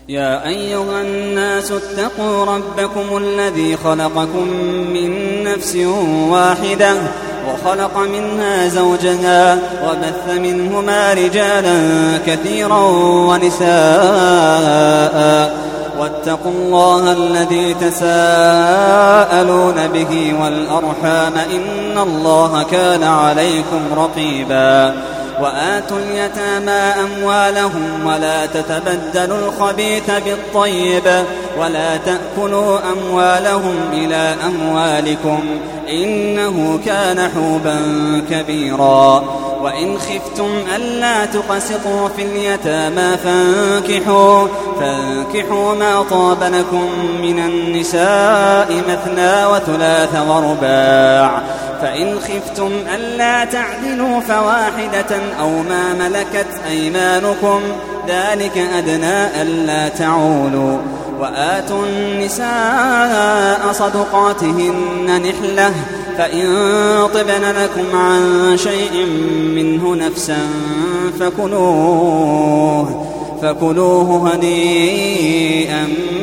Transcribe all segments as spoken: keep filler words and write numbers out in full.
يا أيها الناس اتقوا ربكم الذي خلقكم من نفس واحدة وخلق منها زوجها وبث منهما رجالا كثيرا ونساء واتقوا الله الذي تساءلون به والأرحام إن الله كان عليكم رقيبا وآتوا اليتامى أموالهم ولا تتبدلوا الخبيث بالطيب ولا تأكلوا أموالهم إلى أموالكم إنه كان حوبا كبيرا وإن خفتم ألا تقسطوا في اليتامى فانكحوا, فانكحوا ما طاب لكم من النساء مثنى وثلاث ورباع فإن خفتم ألا تعدلوا فواحدة أو ما ملكت أيمانكم ذلك أدنى ألا تعولوا وآتوا النساء صدقاتهن نحلة فإن طبن لكم عن شيء منه نفسا فكلوه, فكلوه هنيئا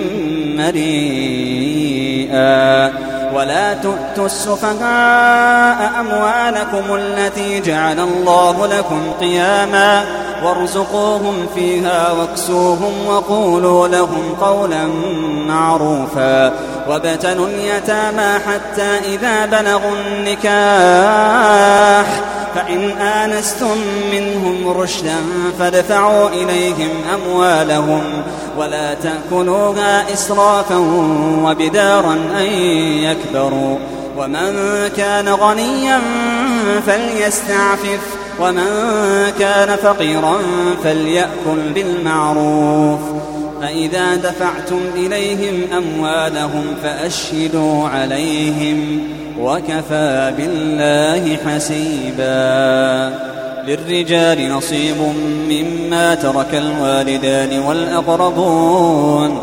مريئا ولا تؤتوا السفهاء أموالكم التي جعل الله لكم قياما وارزقوهم فيها واكسوهم وقولوا لهم قولا معروفا وابتلوا اليتامى حتى إذا بلغوا النكاح فإن آنستم منهم رشدا فادفعوا إليهم أموالهم ولا تأكلوها إسرافا وبدارا أن يكبروا ومن كان غنيا فليستعفف ومن كان فقيرا فليأكل بالمعروف فإذا دفعتم إليهم أموالهم فأشهدوا عليهم وكفى بالله حسيبا للرجال نصيب مما ترك الوالدان والأقربون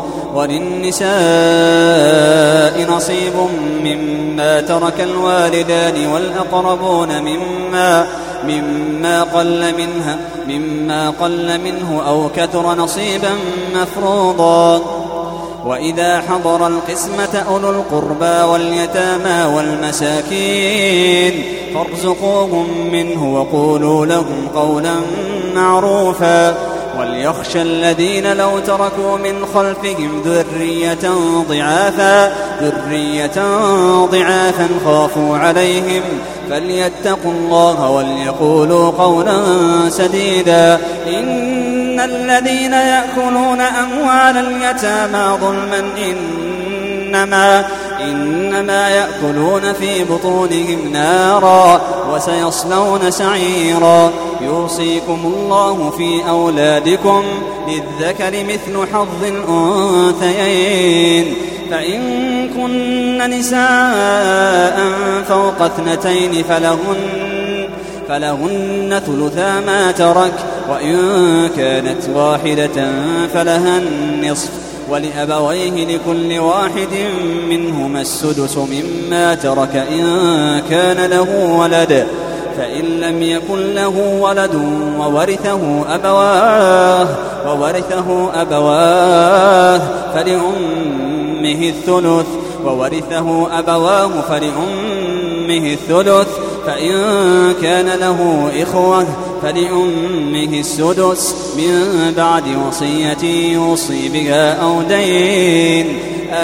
وللنساء نصيب مما ترك الوالدان والأقربون مما مما قل منها مما قل منه أو كثر نصيبا مفروضا وإذا حضر القسمة أولو القربى واليتامى والمساكين فارزقوهم منه وقولوا لهم قولا معروفا وليخشى الذين لو تركوا من خلفهم ذرية ضعافا ذرية ضعافا خافوا عليهم فليتقوا الله وليقولوا قولا سديدا إن الذين يأكلون أموال اليتامى ظلما إنما إنما يأكلون في بطونهم نارا وسيصلون سعيرا يوصيكم الله في أولادكم للذكر مثل حظ الأنثيين فإن كن نساء فوق اثنتين فلهن, فلهن ثلثا ما ترك وإن كانت واحدة فلها النصف ولأبويه لكل واحد منهما السدس مما ترك إن كان له ولد فإن لم يكن له ولد وورثه أبواه وورثه أبواه فلأمه الثلث وورثه أبواه فلأمه الثلث فإن كان له إخوة فلأمه السدس من بعد وصية يوصي بها أو دين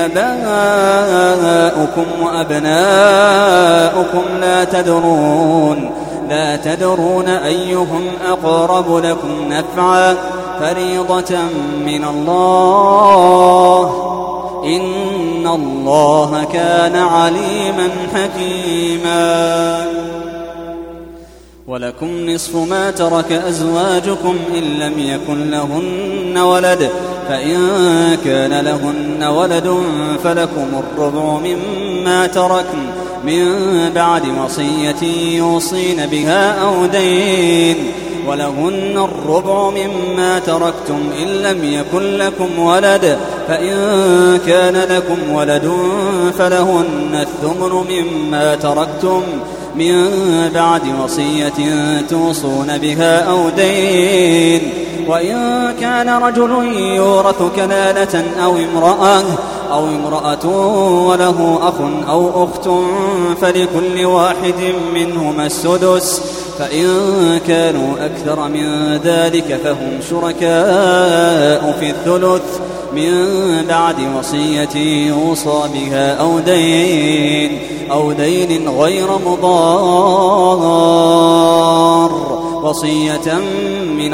آباؤكم وأبناؤكم لا تدرون لا تدرون أيهم أقرب لكم نفعا فريضة من الله إن الله كان عليما حكيما ولكم نصف ما ترك أزواجكم إن لم يكن لهن ولد فإن كان لهن ولد فلكم الربع مما تركن من بعد وصية يوصين بها أو دين ولهن الربع مما تركتم إن لم يكن لكم ولد فإن كان لكم ولد فلهن الثمن مما تركتم من بعد وصية توصون بها أو دين. وإن كان رجل يورث كلالة أو امرأة أو امرأة وله أخ أو أخت فلكل واحد منهما السدس، فإن كانوا أكثر من ذلك فهم شركاء في الثلث من بعد وصية يوصى بها أو دين أو دين غير مضار، وصية من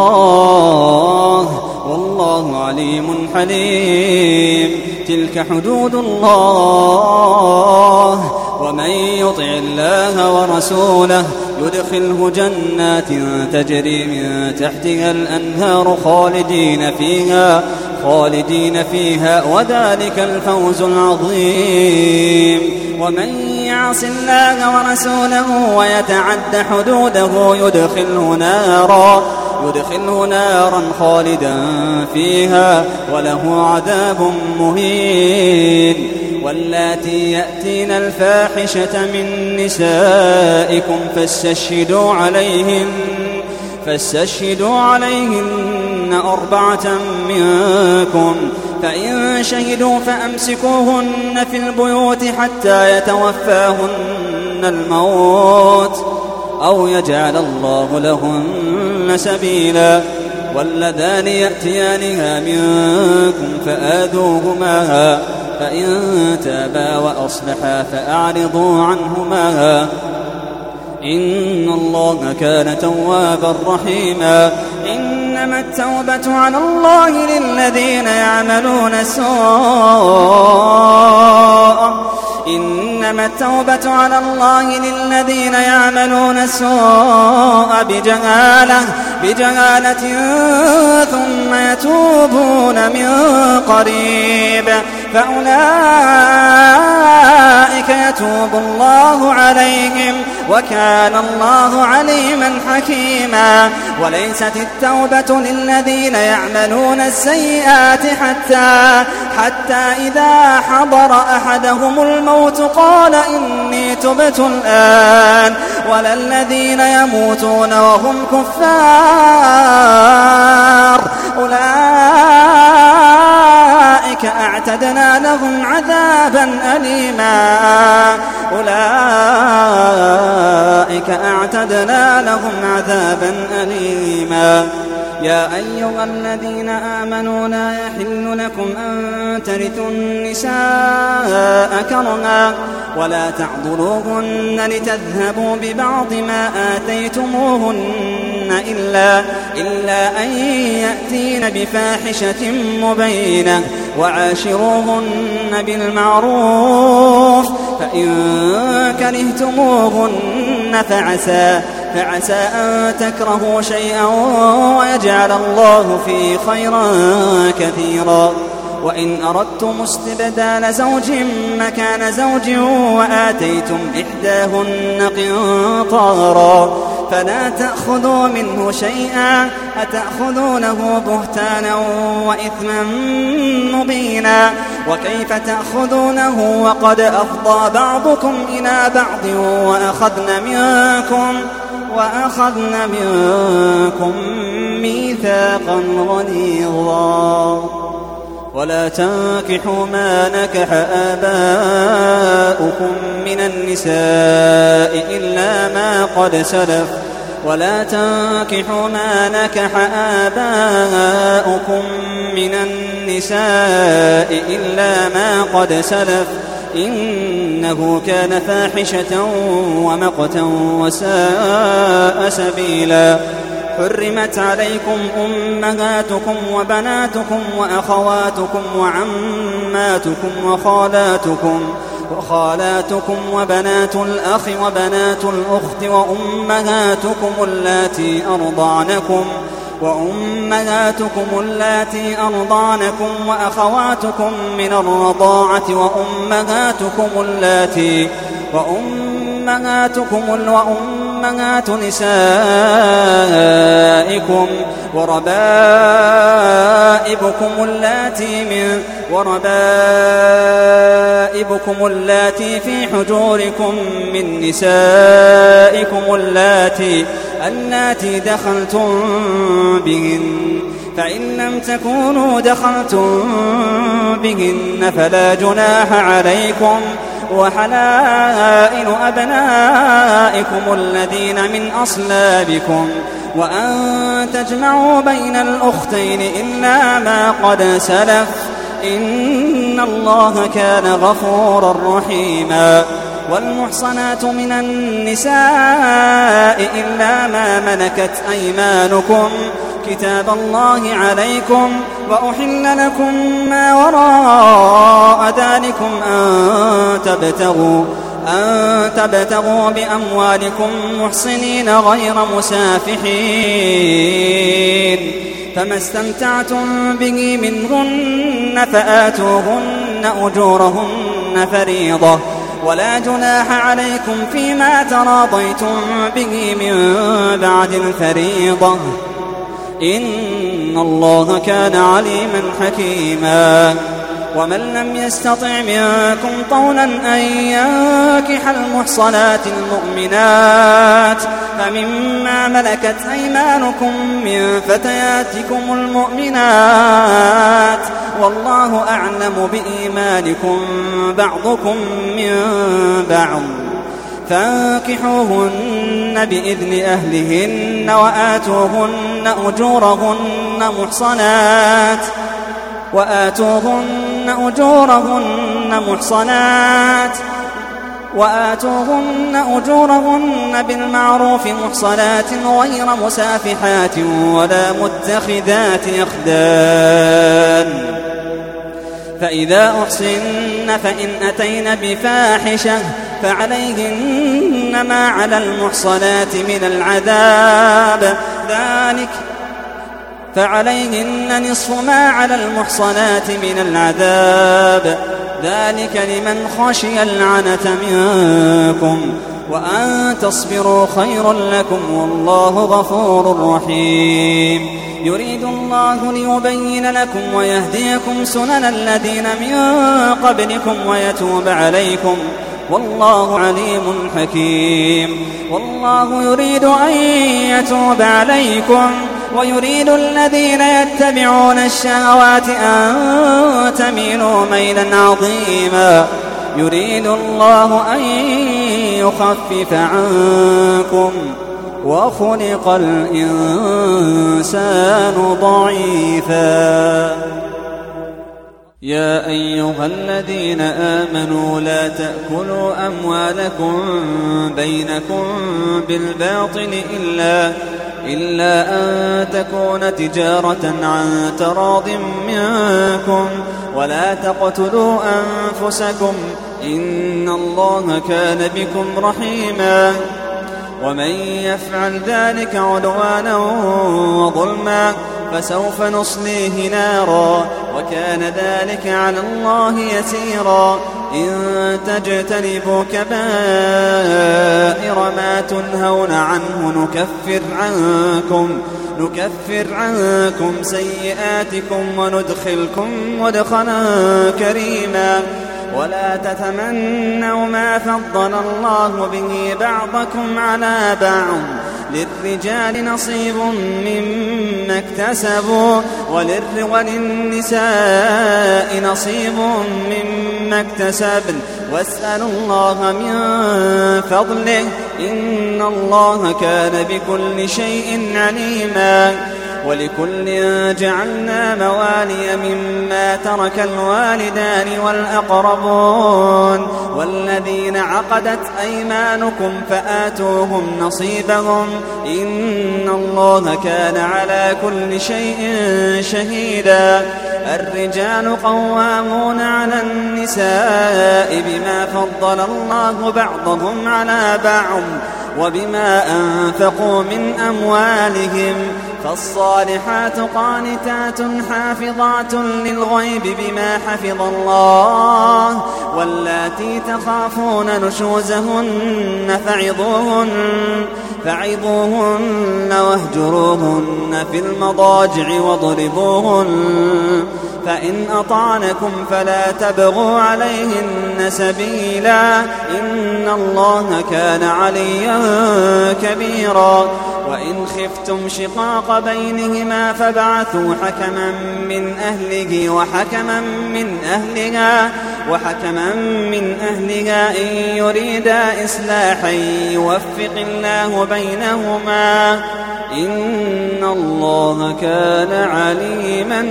الله والله عليم حليم. تلك حدود الله، ومن يطع الله ورسوله يدخله جنات تجري من تحتها الأنهار خالدين فيها خالدين فيها وذلك الفوز العظيم. ومن يعص الله ورسوله ويتعد حدوده يدخله نارا يدخله نارا خالدا فيها وله عذاب مهين. واللاتي يأتين الفاحشة من نسائكم فاستشهدوا عليهن فاستشهدوا عليهن أربعة منكم، فإن شهدوا فأمسكوهن في البيوت حتى يتوفاهن الموت أو يجعل الله لهن سبيلا. واللذان يأتيانها منكم فآذوهما، فإن تابا وأصلحا فأعرضوا عنهما، إن الله كان توابا رحيما. إنما التوبة على الله للذين يعملون السوء إنما التوبة على الله للذين يعملون السوء بجهالة بجهالة ثم يتوبون من قريب فأولئك يتوب الله عليهم وكان الله عليما حكيما. وليست التوبة للذين يعملون السيئات حتى حتى إذا حضر أحدهم الموت قال إني تبت الآن، ولا الذين يموتون وهم كفار أولئك أعتدنا لهم عذابا أليما أولئك أعتدنا لهم عذابا أليما. يا أيها الذين آمنوا لا يحل لكم أن ترثوا النساء كرها ولا تعضلوهن لتذهبوا ببعض ما آتيتموهن إلا, إلا أن يأتين بفاحشة مبينة وعاشروهن بالمعروف، فإن كرهتموهن فعسى فعسى أن تكرهوا شيئا ويجعل الله فيه خيرا كثيرا. وإن أردتم استبدال زوج مكان زوج وآتيتم إحداهن قنطارا فلا تأخذوا منه شيئا أتأخذونه بهتانا وإثما مبينا. وكيف تأخذونه وقد أفضى بعضكم إلى بعض وأخذن منكم وأخذن منكم ميثاقا غليظا. ولا تنكحوا ما نكح آباؤكم من النساء إلا ما قد سلف ولا تنكحوا ما نكح آباؤكم من النساء إلا ما قد سلف إنه كان فاحشة ومقتا وساء سبيلا. حرمت عليكم أمهاتكم وبناتكم وأخواتكم وعماتكم وخالاتكم وخالاتكم وبنات الأخ وبنات الأخت وأمهاتكم اللاتي أرضعنكم وأمهاتكم اللاتي أرضعنكم وأخواتكم من الرضاعة وأمهاتكم اللاتي وأمهاتكم وأمهاتكم أمهات نسائكم وربائبكم اللاتي من وربائبكم اللاتي في حجوركم من نسائكم اللاتي اللاتي دخلتم بهن فإن لم تكونوا دخلتم بهن فلا جناح عليكم وحلائل أبنائكم الذين من أصلابكم وأن تجمعوا بين الأختين إلا ما قد سلف إن الله كان غفورا رحيما. والمحصنات من النساء إلا ما ملكت أيمانكم كتاب الله عليكم وأحل لكم ما وراء ذلكم أن تبتغوا, أن تبتغوا بأموالكم محصنين غير مسافحين فما استمتعتم به منهن فآتوهن أجورهن فريضة ولا جناح عليكم فيما تراضيتم به من بعد الفريضة إن الله كان عليما حكيما. ومن لم يستطع منكم طولا أن ينكح المحصنات المؤمنات فمما ملكت أيمانكم من فتياتكم المؤمنات والله أعلم بإيمانكم بعضكم من بعض فانكحوهن بإذن أهلهن وآتوهن أجورهن محصنات وآتوهن أجورهن محصنات وآتوهن أجورهن بالمعروف محصنات غير مسافحات ولا متخذات أخدان فإذا أحصن فإن أتين بفاحشة فعليهن ما على المحصنات من العذاب ذلك فعليهن نصف ما على المحصنات من العذاب ذلك لمن خشي العنة منكم وأن تصبروا خير لكم والله غفور رحيم. يريد الله ليبين لكم ويهديكم سنن الذين من قبلكم ويتوب عليكم والله عليم حكيم. والله يريد أن يتوب عليكم ويريد الذين يتبعون الشهوات أن تميلوا ميلا عظيما. يريد الله أن يخفف عنكم وخلق الإنسان ضعيفا. يا أيها الذين آمنوا لا تأكلوا أموالكم بينكم بالباطل إلا, إلا أن تكون تجارة عن تراض منكم ولا تقتلوا أنفسكم إن الله كان بكم رحيما. ومن يفعل ذلك عدوانا وظلما فسوف نصليه نارا وكان ذلك على الله يسيرا. إن تجتنبوا كبائر ما تنهون عنه نكفر عنكم نكفر عنكم سيئاتكم وندخلكم مدخلا كريما. ولا تتمنوا ما فضل الله به بعضكم على بعض للرجال نصيب مما اكتسبوا وللنساء نصيب مما اكتسبن واسألوا الله من فضله إن الله كان بكل شيء عليما. ولكل جعلنا موالي مما ترك الوالدان والأقربون والذين عقدت أيمانكم فآتوهم نصيبهم إن الله كان على كل شيء شهيدا. الرجال قوامون على النساء بما فضل الله بعضهم على بعض وبما أنفقوا من أموالهم فالصالحات قانتات حافظات للغيب بما حفظ الله واللاتي تخافون نشوزهن فعظوهن, فعظوهن واهجروهن في المضاجع واضربوهن فإن أطعنكم فلا تبغوا عليهن سبيلا إن الله كان عليا كبيرا. وإن خفتم شقاق بينهما فابعثوا حكما من أهله وحكما من أهلها وحكما من أهلها إن يريدا إصلاحا يوفق الله بينهما إن الله كان عليما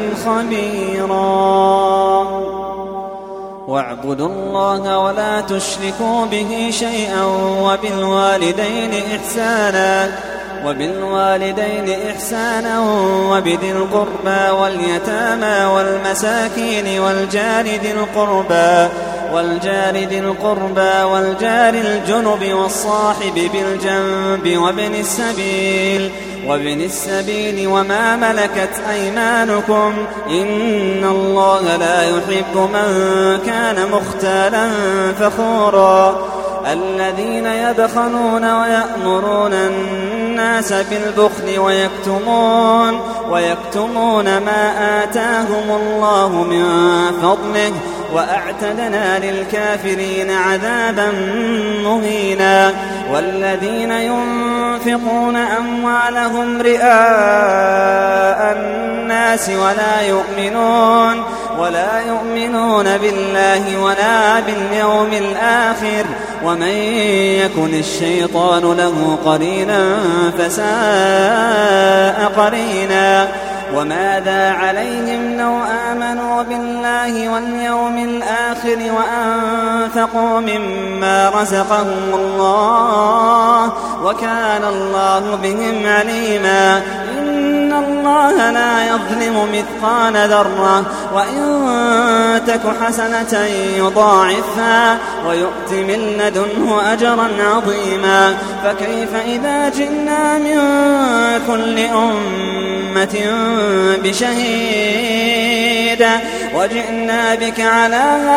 خبيرا. واعبدوا الله ولا تشركوا به شيئا وبالوالدين إحسانا وبالوالدين إحسانا وبذي القربى واليتامى والمساكين والجار ذي القربى والجار ذي القربى والجار الجنب والصاحب بالجنب وابن السبيل وابن السبيل وما ملكت أيمانكم إن الله لا يحب من كان مختالا فخورا. الذين يبخلون ويأمرون الناس بالبخل ويكتمون ويكتمون ما آتاهم الله من فضله وأعتدنا للكافرين عذابا مهينا. والذين ينفقون أموالهم رئاء الناس ولا يؤمنون ولا يؤمنون بالله ولا باليوم الآخر ومن يكن الشيطان له قرينا فساء قرينا. وماذا عليهم لو آمنوا بالله واليوم الآخر وأنفقوا مما رزقهم الله وكان الله بهم عليما. إن الله لا يظلم مثقال ذرة وإن تك حسنة يضاعفها ويؤت من لدنه أجرا عظيما. فكيف إذا جئنا من كل أمة بشهيد وجئنا بك على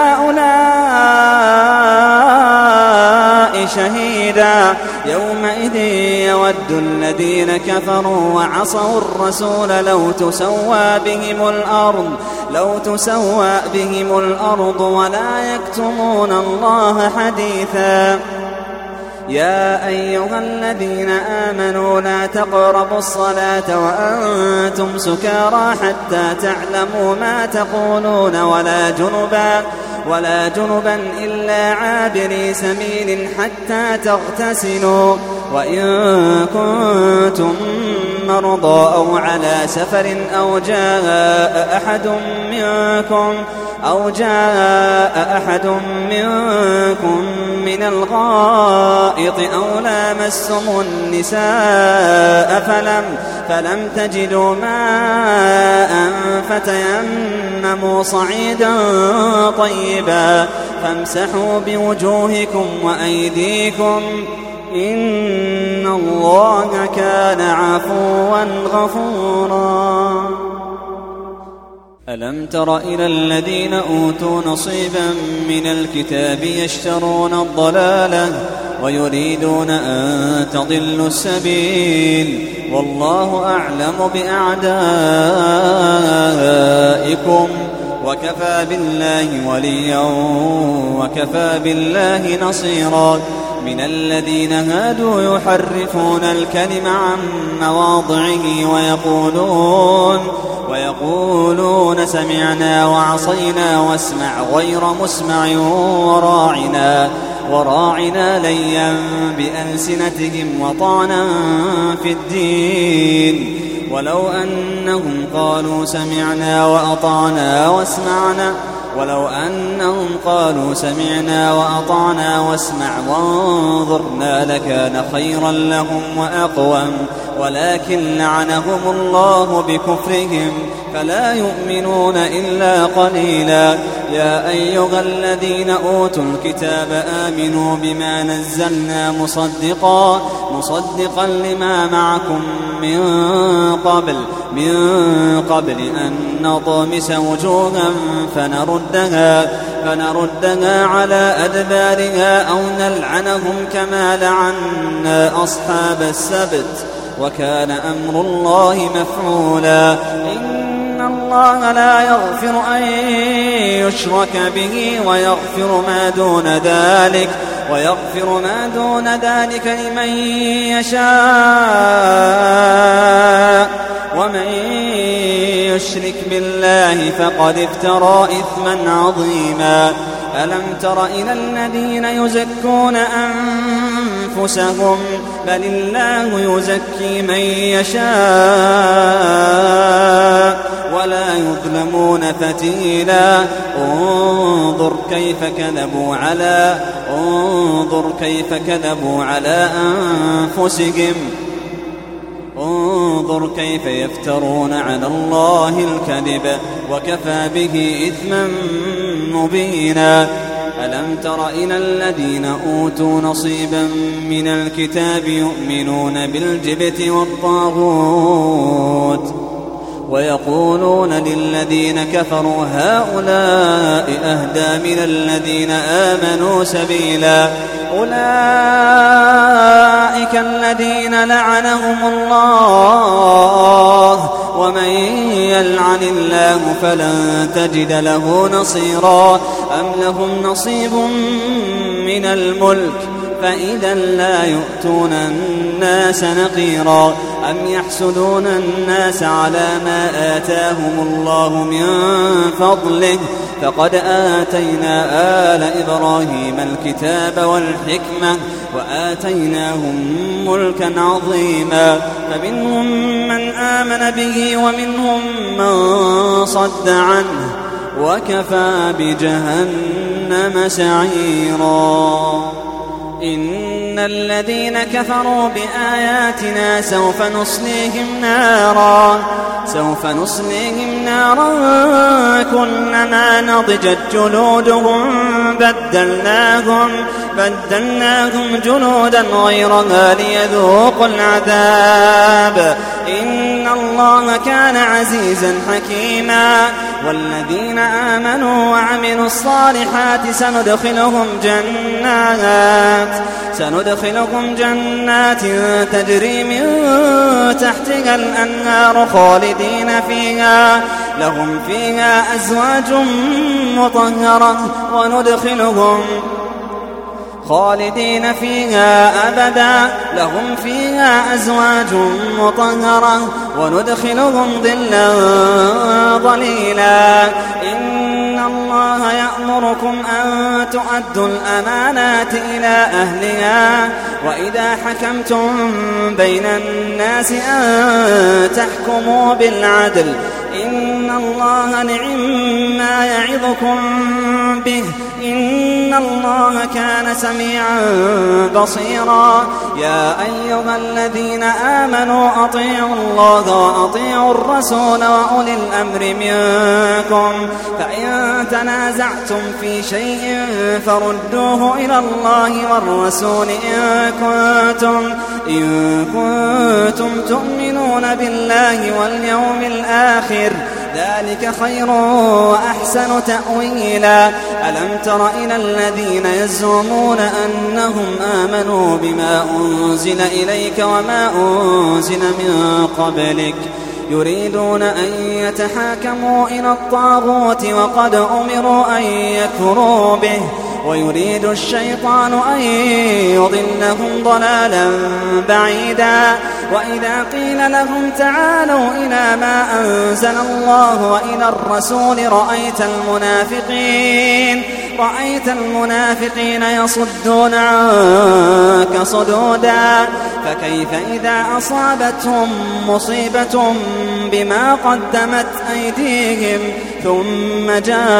هؤلاء شهيدا. يومئذ يود الذين كفروا وعصوا الرسول لو تسوى بهم الأرض لو تسوى بهم الأرض ولا يكتمون الله حديثا. يا أيها الذين آمنوا لا تقربوا الصلاة وأنتم سكارى حتى تعلموا ما تقولون ولا جنبا ولا جنبا إلا عابري سبيل حتى تغتسلوا وإن كنتم مرضى أو على سفر أو جاء أحد منكم أو جاء أحد منكم من الغائط أو لامستم النساء فلم فلم تجدوا ماء فتيمموا صعيدا طيبا فامسحوا بوجوهكم وأيديكم إن الله كان عفوا غفورا. ألم تر إلى الذين أوتوا نصيبا من الكتاب يشترون الضلالة ويريدون أن تضلوا السبيل والله أعلم بأعدائكم وكفى بالله وليا وكفى بالله نصيرا. من الذين هادوا يحرفون الكلم عن مواضعه ويقولون ويقولون سمعنا وعصينا واسمع غير مسمع وراعنا وراعنا ليا بألسنتهم وطعنا في الدين ولو أنهم قالوا سمعنا وأطعنا واسمعنا ولو أنهم قالوا سمعنا وأطعنا واسمع وانظرنا لكان خيرا لهم وأقوم ولكن لعنهم الله بكفرهم فلا يؤمنون إلا قليلا. يا أيها الذين أوتوا الكتاب آمنوا بما نزلنا مصدقا مصدقا لما معكم من قبل من قبل أن نطمس وجوها فنردها فنردها على أدبارها أو نلعنهم كما لعنا أصحاب السبت وكان أمر الله مفعولا. إن الله لا يغفر أن يشرك به ويغفر ما دون ذلك ويغفر ما دون ذلك لمن يشاء ومن يشرك بالله فقد افترى إثما عظيما. ألم تر إلى الذين يزكون أنفسهم بل الله يزكي من يشاء ولا يظلمون فتيلا. انظر كيف كذبوا على انظر كيف كذبوا على أنفسهم انظر كيف يفترون على الله الكذب وكفى به إثما مبينا. ألم تر إلى الذين أوتوا نصيبا من الكتاب يؤمنون بالجبت والطاغوت ويقولون للذين كفروا هؤلاء أهدى من الذين آمنوا سبيلا. أولئك الذين لعنهم الله ومن يلعن الله فلن تجد له نصيرا. أم لهم نصيب من الملك فإذا لا يؤتون الناس نقيرا. أم يحسدون الناس على ما آتاهم الله من فضله فقد آتينا آل إبراهيم الكتاب والحكمة وآتيناهم ملكا عظيما. فمنهم من آمن به ومنهم من صد عنه وكفى بجهنم سعيرا. إن الذين كفروا بآياتنا سوف نصليهم نارا سوف نصليهم نارا كلما نضجت جلودهم بدلناهم بدلناهم جلودا غيرها ليذوقوا العذاب. إن الله كان عزيزا حكيما. والذين آمنوا وعملوا الصالحات سندخلهم جنات سندخلهم جنات تجري من تحتها الأنهار خالدين فيها لهم فيها أزواج مطهرة وندخلهم خالدين فيها أبدا لهم فيها أزواج مطهرة وندخلهم ظلا ظليلا. إن الله يأمركم أن تؤدوا الأمانات إلى أهلها وإذا حكمتم بين الناس أن تحكموا بالعدل. إن الله نعما يعظكم به إن الله كان سميعا بصيرا. يا أيها الذين آمنوا أطيعوا الله وأطيعوا الرسول وأولي الأمر منكم فإن تنازعتم في شيء فردوه إلى الله والرسول إن كنتم إن كنتم تؤمنون بالله واليوم الآخر ذلك خير وأحسن تأويلا. ألم تر إلى الذين يزعمون أنهم آمنوا بما أنزل إليك وما أنزل من قبلك يريدون أن يتحاكموا إلى الطاغوت وقد أمروا أن يكفروا به ويريد الشيطان أن يضلهم ضلالا بعيدا. وإذا قيل لهم تعالوا إلى ما أنزل الله وإلى الرسول رأيت المنافقين رأيت المنافقين يصدون عنك صدودا. فكيف إذا أصابتهم مصيبة بما قدمت أيديهم ثم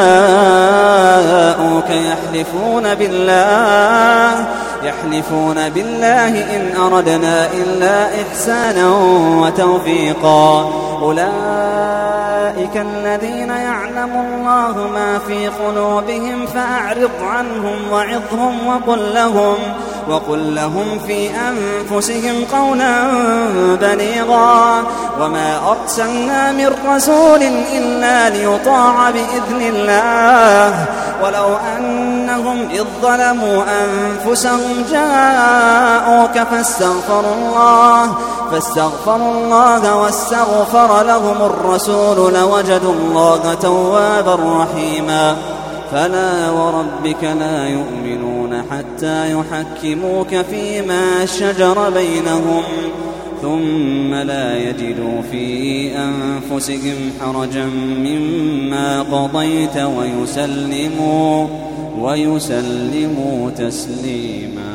جاءوك يحلفون بالله يحلفون بالله إن أردنا إلا إحسانا وتوفيقا. أولئك أولئك الذين يعلم الله ما في قلوبهم فأعرض عنهم وعظهم وقل لهم, وقل لهم في أنفسهم قولا بليغا وما أرسلنا من رسول إلا ليطاع بإذن الله ولو أنهم إذ ظلموا أنفسهم جاءوك فاستغفروا الله فاستغفروا الله واستغفر لهم الرسول لوجدوا الله توابا رحيما فلا وربك لا يؤمنون حتى يحكموك فيما شجر بينهم ثم لا يجدوا في أنفسهم حرجا مما قضيت ويسلموا, ويسلموا تسليما.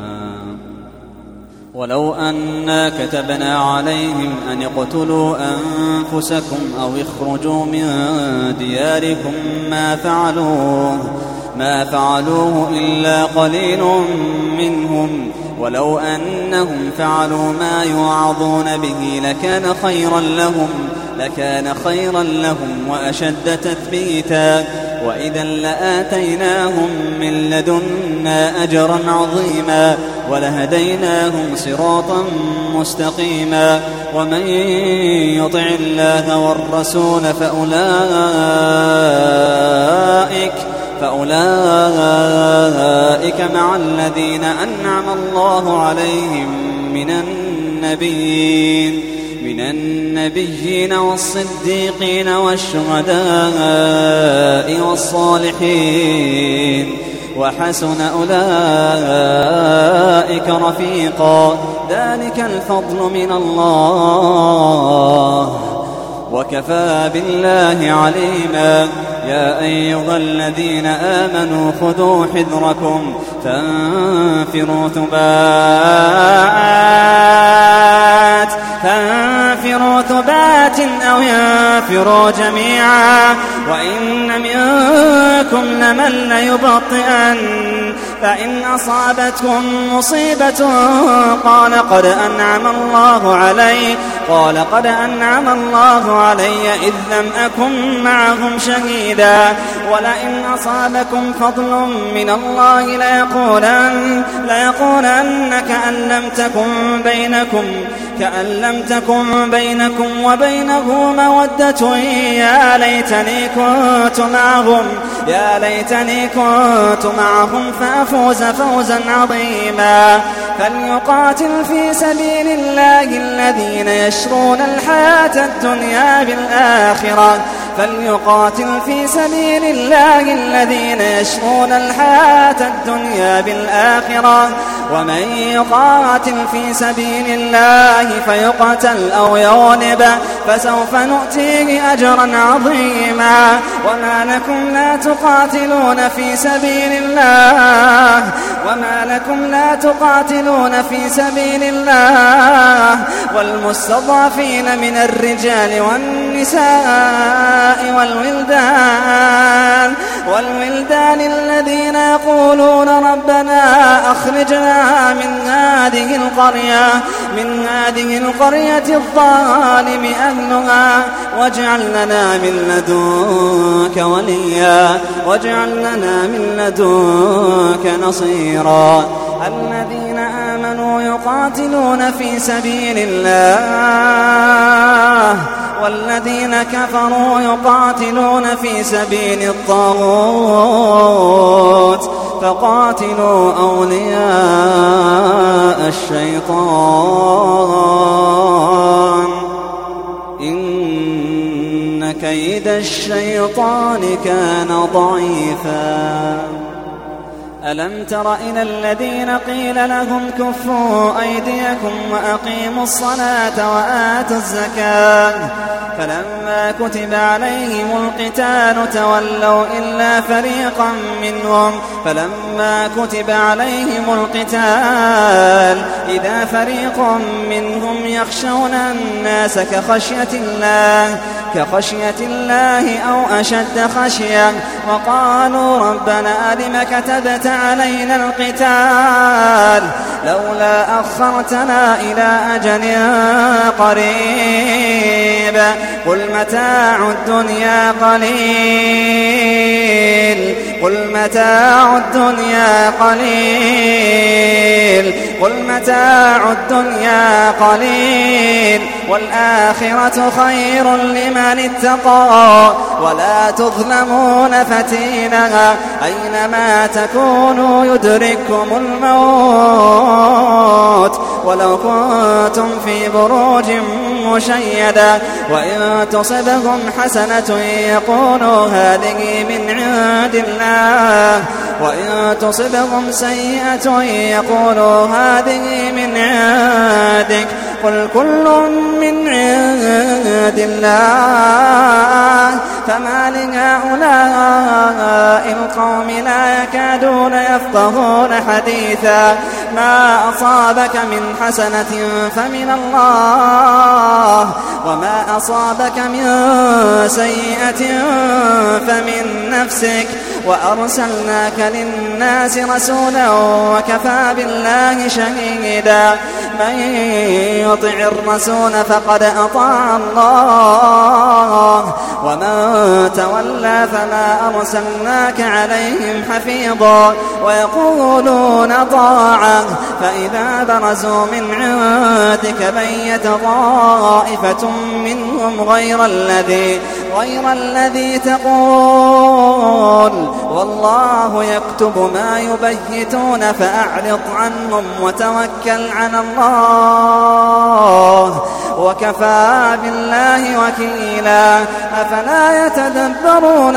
ولو أنا كتبنا عليهم أن اقتلوا أنفسكم أو اخرجوا من دياركم ما فعلوه, ما فعلوه إلا قليل منهم ولو أنهم فعلوا ما يوعظون به لكان خيرا لهم لكان خيرا لهم وأشد تثبيتا وإذا لآتيناهم من لدنا أجرا عظيما ولهديناهم صراطا مستقيما ومن يطع الله والرسول فأولئك فأولئك مع الذين أنعم الله عليهم من النبيين من النبيين والصديقين والشهداء والصالحين وحسن أولئك رفيقا ذلك الفضل من الله وكفى بالله عليما. يا أيها الذين آمنوا خذوا حذركم فانفروا ثبات فانفروا ثبات أو ينفروا جميعا وإن منكم لمن ليبطئن فإن أصابتكم مصيبة قال قد أنعم الله علي قال قد أنعم الله علي إذ لم أكن معهم شهيدا ولئن أصابكم فضل من الله ليقولن, ليقولن كأن لم تكن بينكم كأن لم تكن بينكم وبينه مودة يا ليتني كنت معهم يا ليتني كنت معهم فأفوز فوزا عظيما. فليقاتل في سبيل الله الذين يشرون الحياة الدنيا بالآخرة فليقاتل في سبيل الله الذين يشرون الحياة الدنيا بالآخرة ومن يقاتل في سبيل الله فيقتل أو يغلب فسوف نؤتيه أجرا عظيما. وما لكم لا تقاتلون في سبيل الله وما لكم لا تقاتلون في سبيل الله والمستضعفين من الرجال والنساء والولدان والولدان الذين يقولون ربنا أخرجنا من هذه القرية من هذه القرية الظالم أهلها واجعل لنا من لدنك وليا واجعل لنا من لدنك نصيرا. الذين آمنوا يقاتلون في سبيل الله والذين كفروا يقاتلون في سبيل الطاغوت فقاتلوا أولياء الشيطان إن كيد الشيطان كان ضعيفا. ألم تر إلى الذين قيل لهم كفوا أيديكم وأقيموا الصلاة وآتوا الزكاة فلما كتب عليهم القتال تولوا إلا فريقا منهم فلما كتب عليهم القتال إذا فريق منهم يخشون الناس كخشية الله كخشية الله أو أشد خشية وقالوا ربنا لم كتبت علينا القتال لولا أخرتنا إلى أجل قريب قل متاع الدنيا قليل قل متاع الدنيا قليل قل متاع الدنيا قليل والآخرة خير لمن اتقى ولا تظلمون فتيلا أينما تكونوا يدرككم الموت ولو كنتم في بروج مشيدة وإن تصبهم حسنة يقولوا هذه من عند الله وإن تصبهم سيئة يقولوا هذه من عندك قل كل من عند الله فما لهؤلاء القوم لا يكادون يفقهون حديثا ما أصابك من حسنة فمن الله وما أصابك من سيئة فمن نفسك وأرسلناك للناس رسولا وكفى بالله شهيدا من يطع الرسول فقد أطاع الله ومن تولى فما أرسلناك عليهم حفيظا ويقولون طاعة فإذا برزوا من عندك بيت طائفة منهم غير الذي غير الذي تقول والله يكتب ما يبيتون فأعرض عنهم وتوكل على الله وكفى بالله وكيلا أفلا يتدبرون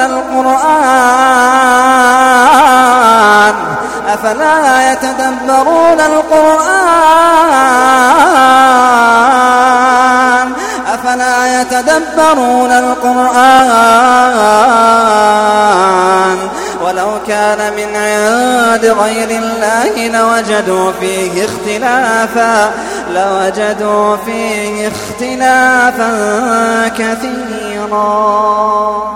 القرآن أفلا يتدبرون القرآن أفلا يتدبرون القرآن ولو كان من عند غير الله لوجدوا فيه اختلافا لوجدوا فيه اختلافا كثيرا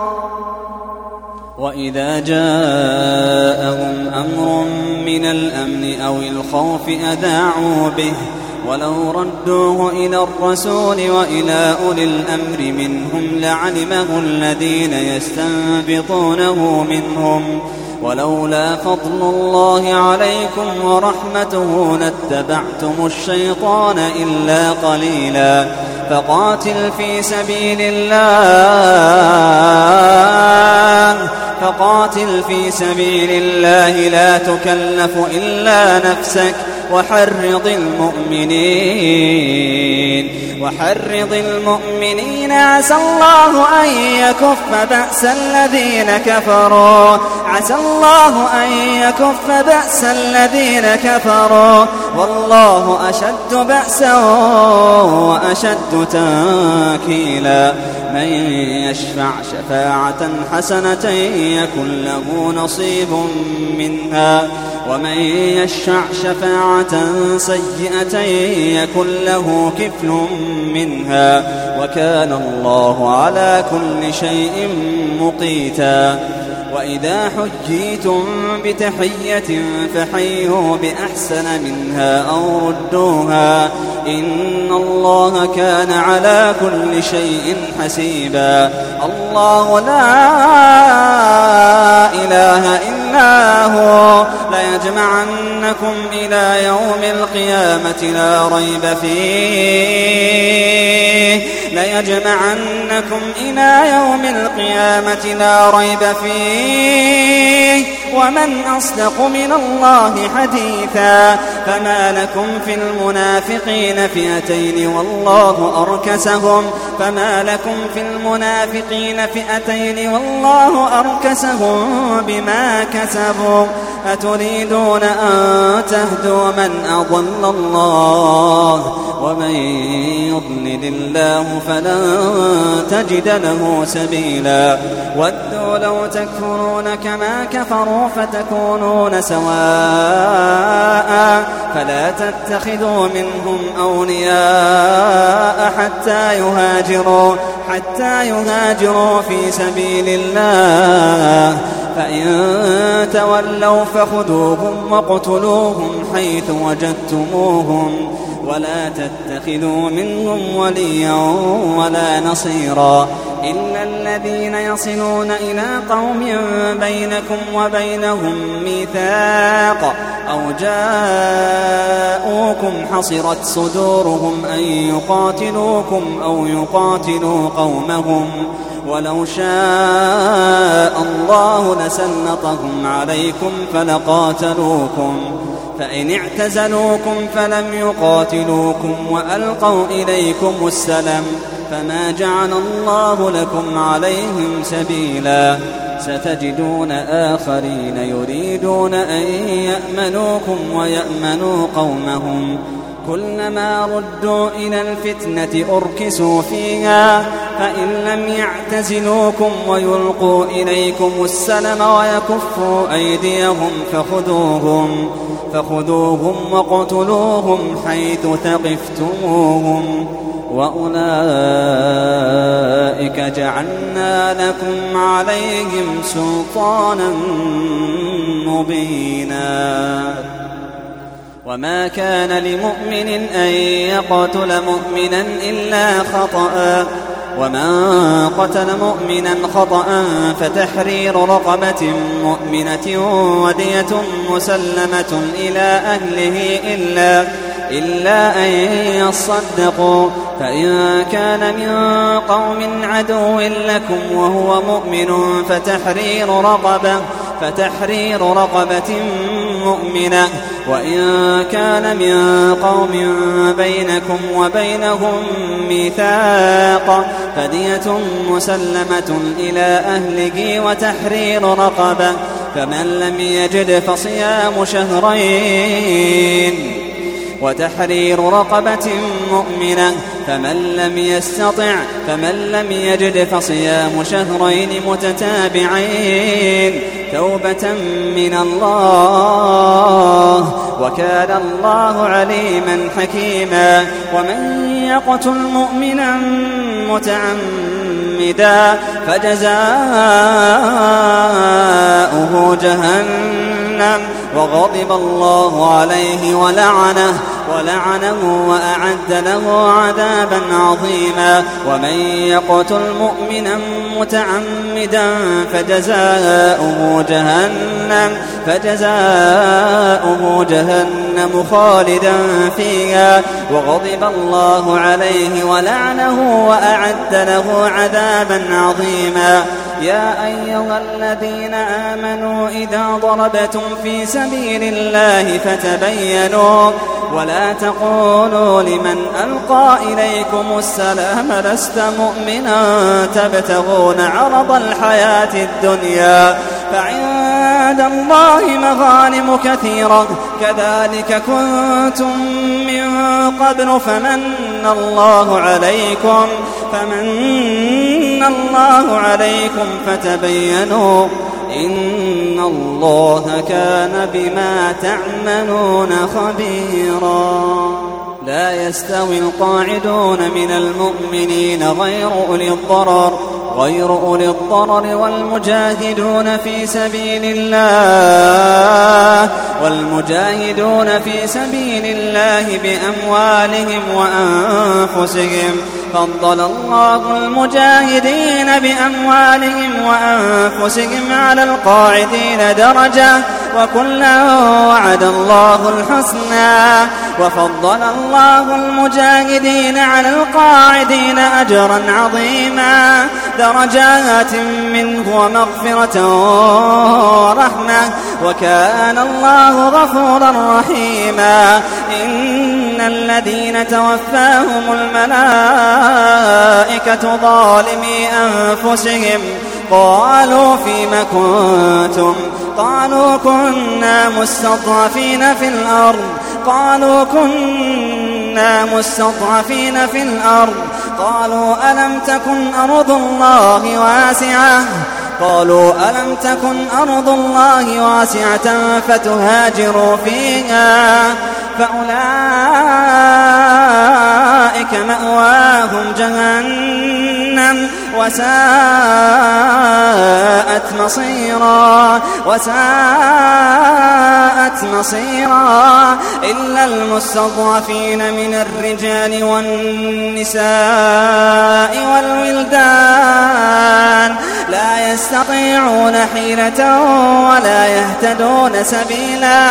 وإذا جاءهم أمر من الأمن أو الخوف أذاعوا به ولو ردوه إلى الرسول وإلى أولي الأمر منهم لعلمه الذين يستنبطونه منهم ولولا فضل الله عليكم ورحمته لاتبعتم الشيطان إلا قليلا فقاتل في سبيل الله فقاتل في سبيل الله لا تكلف إلا نفسك وحرض المؤمنين وحرض المؤمنين عسى الله أن يكف بأس الذين كفروا عسى الله أن يكف بأس الذين كفروا والله أشد بأسا وأشد تنكيلا من يشفع شفاعة حسنة يكن له نصيب منها ومن يشفع شفاعة سيئة يكن له كفل منها وكان الله على كل شيء مقيتا وإذا حجيتم بتحية فحيوا بأحسن منها أو ردوها إن الله كان على كل شيء حسيبا الله لا إله إلا هو ليجمعنكم إلى يوم القيامة لا ريب فيه ليجمعنكم إلى يوم القيامة لا ريب فيه ومن أصدق من الله حديثا فما لكم في المنافقين فئتين والله أركسهم فما لكم في المنافقين فئتين والله أركسهم بما كسبوا أتريدون أن تهدوا من أضل الله ومن يضلل الله فلن تجد له سبيلا ودوا لو تكفرون كما كفروا فتكونون سواء فلا تتخذوا منهم أولياء حتى يهاجروا حتى يهاجروا في سبيل الله فإن تولوا فخذوهم واقتلوهم حيث وجدتموهم ولا تتخذوا منهم وليا ولا نصيرا إلا الذين يصلون إلى قوم بينكم وبينهم ميثاق أو جاءوكم حصرت صدورهم أن يقاتلوكم أو يقاتلوا قومهم ولو شاء الله لسلطهم عليكم فلقاتلوكم فإن اعتزلوكم فلم يقاتلوكم وألقوا إليكم السلم فما جعل الله لكم عليهم سبيلا ستجدون آخرين يريدون أن يأمنوكم ويأمنوا قومهم كلما ردوا إلى الفتنة أركسوا فيها فإن لم يعتزلوكم ويلقوا إليكم السلم ويكفوا أيديهم فخذوهم فخذوهم وقتلوهم حيث ثقفتموهم وأولئك جعلنا لكم عليهم سلطانا مبينا وما كان لمؤمن أن يقتل مؤمنا إلا خطأ ومن قتل مؤمنا خطأ فتحرير رقبة مؤمنة ودية مسلمة إلى أهله إلا, إلا أن يصدقوا فإن كان من قوم عدو لكم وهو مؤمن فتحرير رقبة فتحرير رقبة مؤمنة وإن كان من قوم بينكم وبينهم ميثاق فدية مسلمة إلى أهله وتحرير رقبة فمن لم يجد فصيام شهرين وتحرير رقبة مؤمنة فمن لم يستطع فمن لم يجد فصيام شهرين متتابعين توبة من الله وكان الله عليما حكيما ومن يقتل مؤمنا متعمدا فجزاؤه جهنم وغضب الله عليه ولعنه ولعنه وأعد له عذابا عظيما ومن يقتل مؤمنا متعمدا فجزاؤه جهنم فجزاؤه جهنم خالدا فيها وغضب الله عليه ولعنه وأعد له عذابا عظيما يا أيها الذين آمنوا إذا ضربتم في سبيل الله فتبينوا ولا تقولوا لمن ألقى إليكم السلام لست مؤمنا تبتغون عرض الحياة الدنيا فعند الله مغانم كثيرة كذلك كنتم من قبل فمن الله عليكم فمن الله عليكم فتبينوا إن الله كان بما تعملون خبيرا لا يستوي القاعدون من المؤمنين غير أولي الضرر غير أولي الضرر والمجاهدون في سبيل الله والمجاهدون في سبيل الله بأموالهم وأنفسهم فضل الله المجاهدين بأموالهم وأنفسهم على القاعدين درجة وكلا وعد الله الحسنى وفضل الله المجاهدين على القاعدين أجرا عظيما درجات منه ومغفرة ورحمة وكان الله غفورا رحيما إن الذين توفاهم الملائكة ظالمي أنفسهم قالوا فيم كنتم قالوا كنا مستضعفين في الأرض قالوا كنا كنا مستضعفين في الأرض قالوا ألم تكن أرض الله واسعة قالوا ألم تكن أرض الله واسعة فتهاجروا فيها فأولئك مأواهم جهنم وساءت مصيرا وساءت مصيرا إلا المستضعفين من الرجال والنساء والولدان لا يستطيعون حيلة ولا يهتدون سبيلا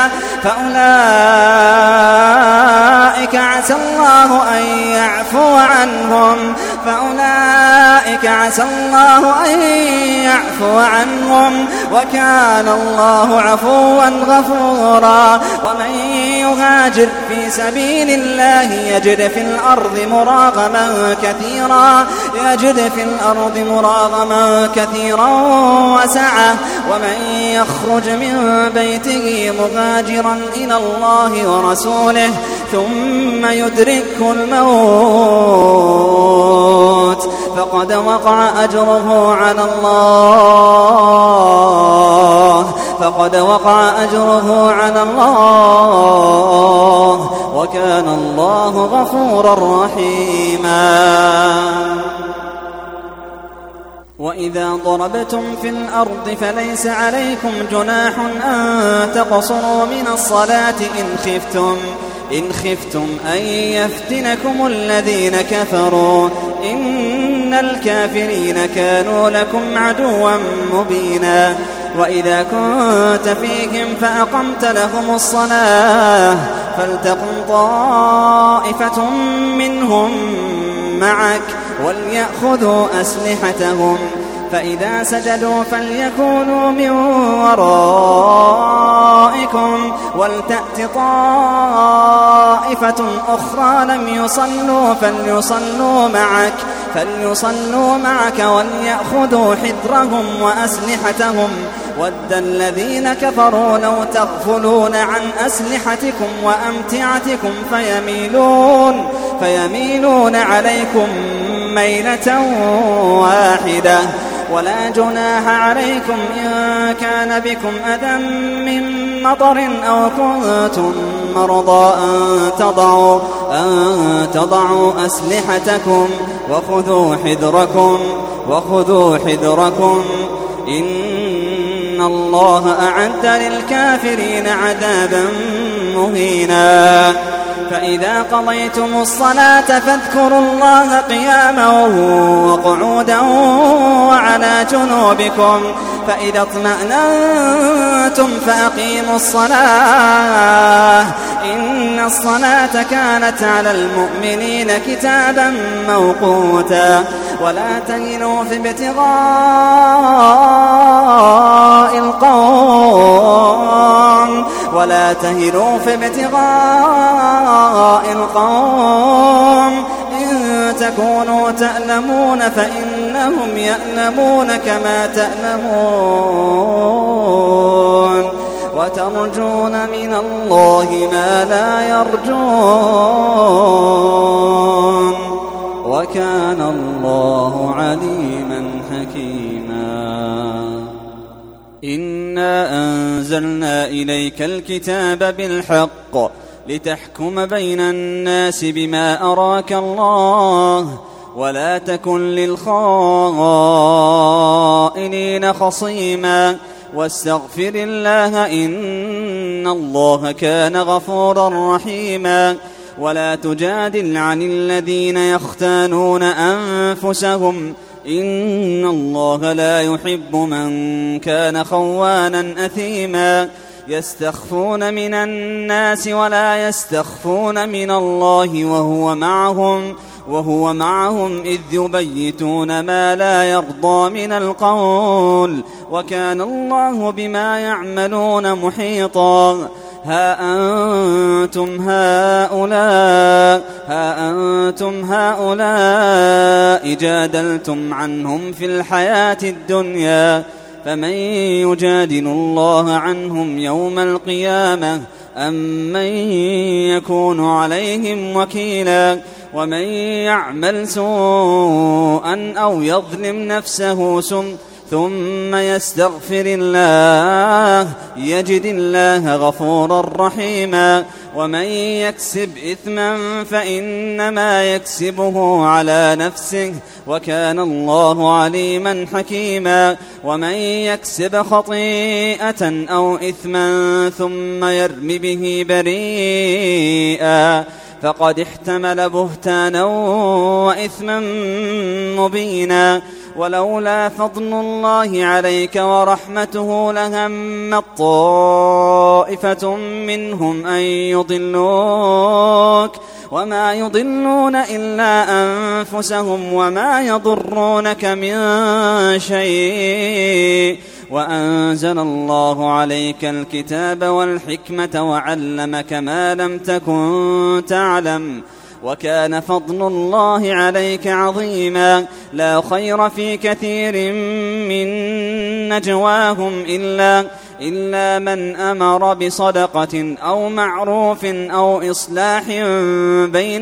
فأولئك عسى الله أن يعفو عنهم فأولئك عسى الله أن يعفو عنهم وكان الله عفوا غفورا ومن يهاجر في سبيل الله يجد في الأرض مراغما كثيرا يجد في الأرض مراغما كثيرا وسعة ومن يخرج من بيته مهاجرا إلى الله ورسوله ثم يدركه الموت فقد وقع أجره على الله فقد وقع أجره على الله وكان الله غفورا رحيما وإذا ضربتم في الأرض فليس عليكم جناح أن تقصروا من الصلاة إن خفتم إن خفتم أن يفتنكم الذين كفروا إن الكافرين كانوا لكم عدوا مبينا وإذا كنت فيهم فأقمت لهم الصلاة فلتقم طائفة منهم معك وليأخذوا أسلحتهم فإذا سجدوا فليكونوا من ورائكم ولتأت طائفة أخرى لم يصلوا فليصلوا معك فليصلوا معك وليأخذوا حذرهم وأسلحتهم ود الذين كفروا لو تغفلون عن أسلحتكم وأمتعتكم فيميلون فيميلون عليكم ميلة واحدة ولا جناح عليكم إن كان بكم أذى من مطر أو كنتم مرضى أن تضعوا, أن تضعوا أسلحتكم وخذوا حذركم وخذوا حذركم إن الله أعد للكافرين عذابا مهينا فإذا قضيتم الصلاة فاذكروا الله قياما وقعودا وعلى جنوبكم فإذا اطمأننتم فأقيموا الصلاة إن الصلاة كانت على المؤمنين كتابا موقوتا ولا تهنوا في ابتغاء القوم ولا تهنوا في ابتغاء القوم إن تكونوا تألمون فإنهم يألمون كما تألمون وترجون من الله ما لا يرجون وكان الله عليما حكيما إنا أنزلنا إليك الكتاب بالحق لتحكم بين الناس بما أراك الله ولا تكن للخائنين خصيما واستغفر الله إن الله كان غفورا رحيما ولا تجادل عن الذين يختانون أنفسهم إن الله لا يحب من كان خوانا أثيما يستخفون من الناس ولا يستخفون من الله وهو معهم وهو معهم إذ يبيتون ما لا يرضى من القول وكان الله بما يعملون محيطا ها أنتم هؤلاء ها أنتم هؤلاء جادلتم عنهم في الحياة الدنيا فمن يجادل الله عنهم يوم القيامة أمن يكون عليهم وكيلا ومن يعمل سوءا أو يظلم نفسه ثم يستغفر الله يجد الله غفورا رحيما ومن يكسب إثما فإنما يكسبه على نفسه وكان الله عليما حكيما ومن يكسب خطيئة أو إثما ثم يرم به بريئا فقد احتمل بهتانا وإثما مبينا ولولا فضل الله عليك ورحمته لهمت طائفة منهم أن يضلوك وما يضلون إلا أنفسهم وما يضرونك من شيء وأنزل الله عليك الكتاب والحكمة وعلمك ما لم تكن تعلم وكان فضل الله عليك عظيما لا خير في كثير من نجواهم إلا, إلا من أمر بصدقة أو معروف أو إصلاح بين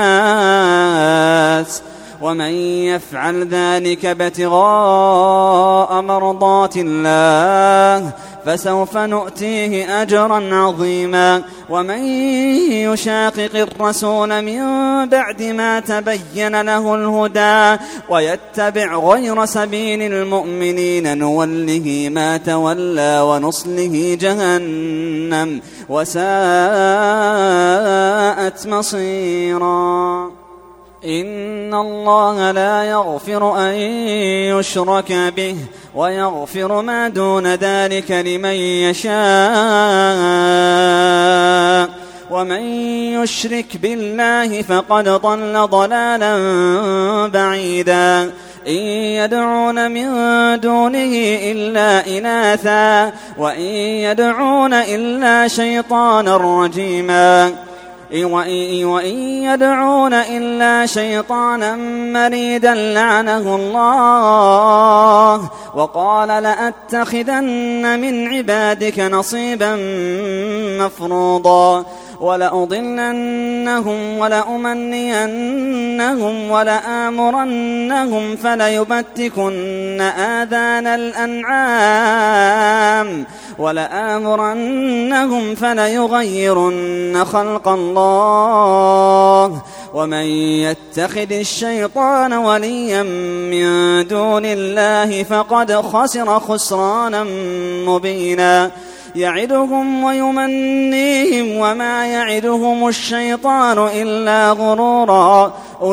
الناس ومن يفعل ذلك ابتغاء مرضات الله فسوف نؤتيه أجرا عظيما ومن يشاقق الرسول من بعد ما تبين له الهدى ويتبع غير سبيل المؤمنين نوله ما تولى ونصله جهنم وساءت مصيرا إن الله لا يغفر أن يشرك به ويغفر ما دون ذلك لمن يشاء ومن يشرك بالله فقد ضل ضلالا بعيدا إن يدعون من دونه إلا إناثا وإن يدعون إلا شيطانا رجيما وإن يدعون إلا شيطانا مريدا لعنه الله وقال لأتخذن من عبادك نصيبا مفروضا ولأضلنهم ولأمنينهم ولآمرنهم فليبتكن آذان الأنعام ولآمرنهم فليغيرن خلق الله ومن يتخذ الشيطان وليا من دون الله فقد خسر خسرانا مبينا يعدهم ويمنيهم وما يعدهم الشيطان إلا غرورا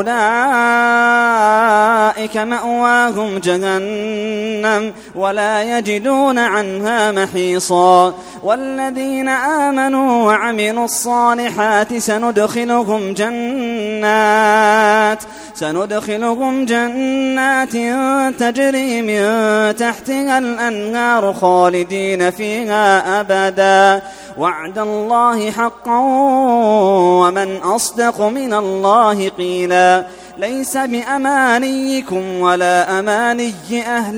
أولئك مأواهم جهنم ولا يجدون عنها محيصا والذين آمنوا وعملوا الصالحات سندخلهم جنات سندخلهم جنات تجري من تحتها الأنهار خالدين فيها أبدا وعد الله حقا ومن أصدق من الله قيلا ليس بأمانيكم ولا أماني أهل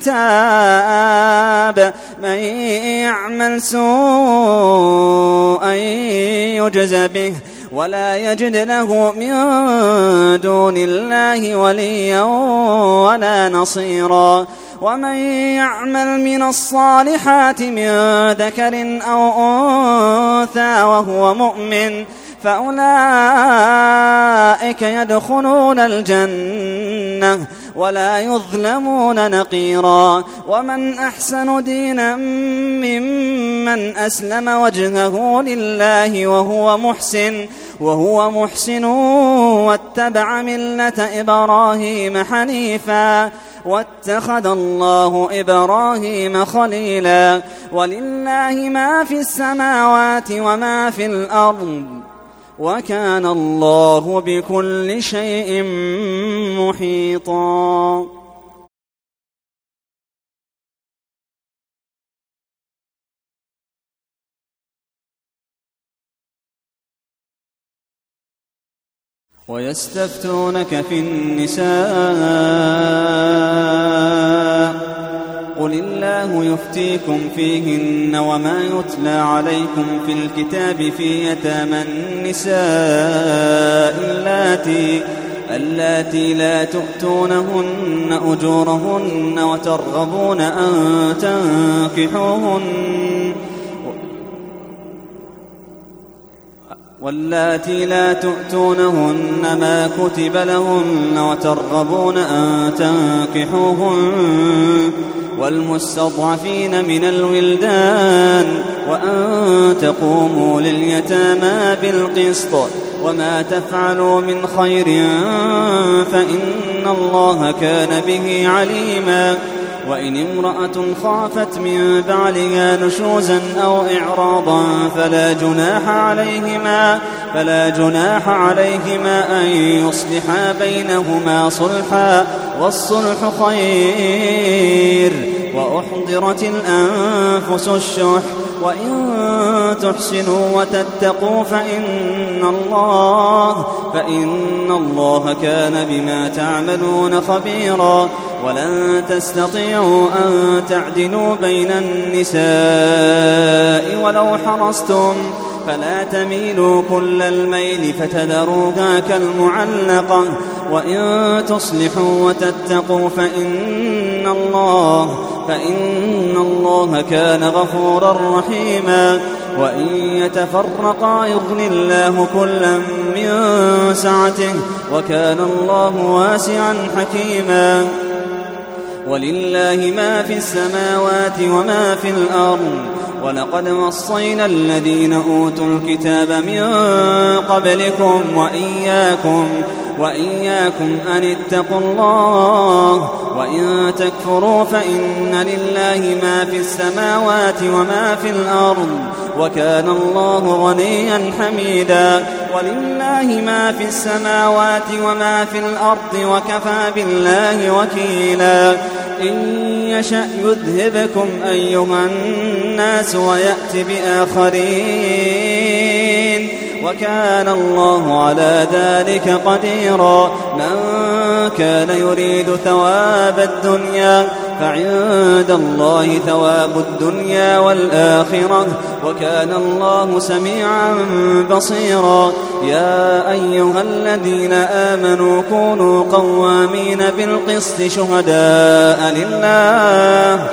الكتاب من يعمل سوءا يجز به ولا يجد له من دون الله وليا ولا نصيرا ومن يعمل من الصالحات من ذكر أو أنثى وهو مؤمن فأولئك يدخلون الجنة ولا يظلمون نقيرا ومن أحسن دينا ممن أسلم وجهه لله وهو محسن وهو محسن واتبع ملة إبراهيم حنيفا واتخذ الله إبراهيم خليلا ولله ما في السماوات وما في الأرض وكان الله بكل شيء محيطا ويستفتونك في النساء قل الله يفتيكم فيهن وما يتلى عليكم في الكتاب في يتامى النساء اللاتي اللاتي لا تؤتونهن أجورهن وترغبون أن تنكحوهن واللاتي لا تؤتونهن ما كتب لهن وترغبون أن تنكحوهن والمستضعفين من الولدان وأن تقوموا لليتامى بالقسط وما تفعلوا من خير فإن الله كان به عليما وإن امرأة خافت من بعلها نشوزا أو إعراضا فلا جناح عليهما فلا جناح عليهما أن يصلحا بينهما صلحا والصلح خير وأحضرت الأنفس الشح وإن تحسنوا وتتقوا فإن الله فإن الله كان بما تعملون خبيرا ولن تستطيعوا أن تعدلوا بين النساء ولو حرصتم فلا تميلوا كل الميل فتذروها كالمعلقة وإن تصلحوا وتتقوا فإن الله فإن الله كان غفورا رحيما وإن يتفرقا يغن الله كلا من سعته وكان الله واسعا حكيما ولله ما في السماوات وما في الأرض ولقد وصينا الذين أوتوا الكتاب من قبلكم وإياكم وإياكم أن اتقوا الله وإن تكفروا فإن لله ما في السماوات وما في الأرض وكان الله غنيا حميدا ولله ما في السماوات وما في الأرض وكفى بالله وكيلا إن يشأ يذهبكم أيها الناس ويأتي بآخرين وكان الله على ذلك قديرا من كان يريد ثواب الدنيا فعند الله ثواب الدنيا والآخرة وكان الله سميعا بصيرا يا أيها الذين آمنوا كونوا قوامين بالقسط شهداء لله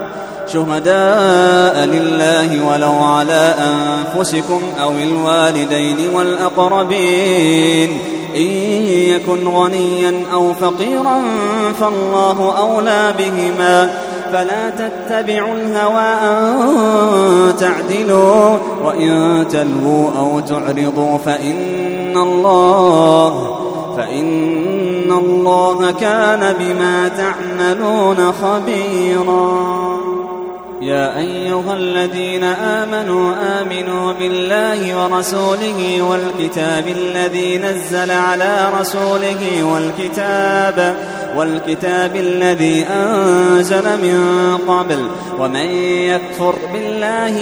شهداء لله ولو على أنفسكم أو الوالدين والأقربين إن يكن غنيا أو فقيرا فالله أولى بهما فلا تتبعوا الهوى أن تعدلوا وإن تلووا أو تعرضوا فإن الله فإن الله كان بما تعملون خبيرا يا أيها الذين آمنوا آمنوا بالله ورسوله والكتاب الذي نزل على رسوله والكتاب والكتاب الذي أنزل من قبل ومن يكفر بالله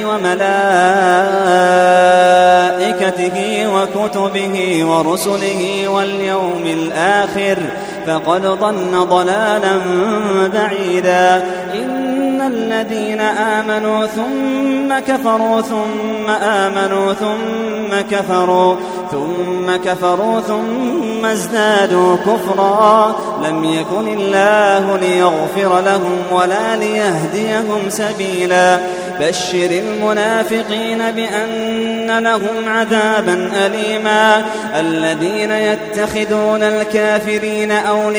وملائكته وكتبه ورسله واليوم الآخر فقد ضل ضلالا بعيدا إن الذين آمنوا ثم كفروا ثم آمنوا ثم كفروا ثم كفروا ثم ازدادوا كفرا لم يكن الله ليغفر لهم ولا ليهديهم سبيلا بشر المنافقين بأن لهم عذابا أليما الذين يتخذون الكافرين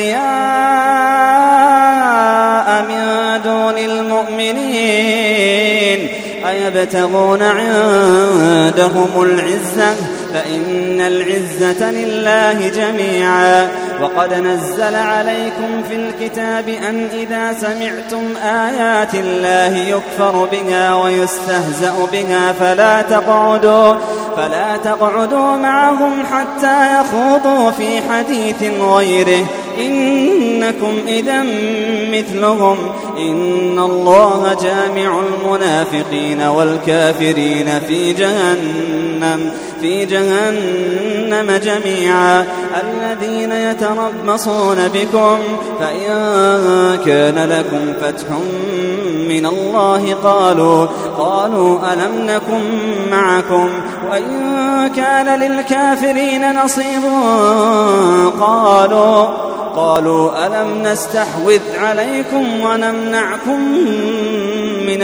أولياء من دون المؤمنين أيبتغون عندهم العزة فإن العزة لله جميعا وقد نزل عليكم في الكتاب أن إذا سمعتم آيات الله يكفر بها ويستهزأ بها فلا تقعدوا فلا تقعدوا معهم حتى يخوضوا في حديث غيره إنكم إذا مثلهم إن الله جامع المنافقين والكافرين في جهنم في جهنم جميعا الذين يتربصون بكم فإن كان لكم فتح من الله قالوا قالوا ألم نكن معكم وإن كان للكافرين نصيب قالوا قالوا ألم نستحوذ عليكم ونمنعكم من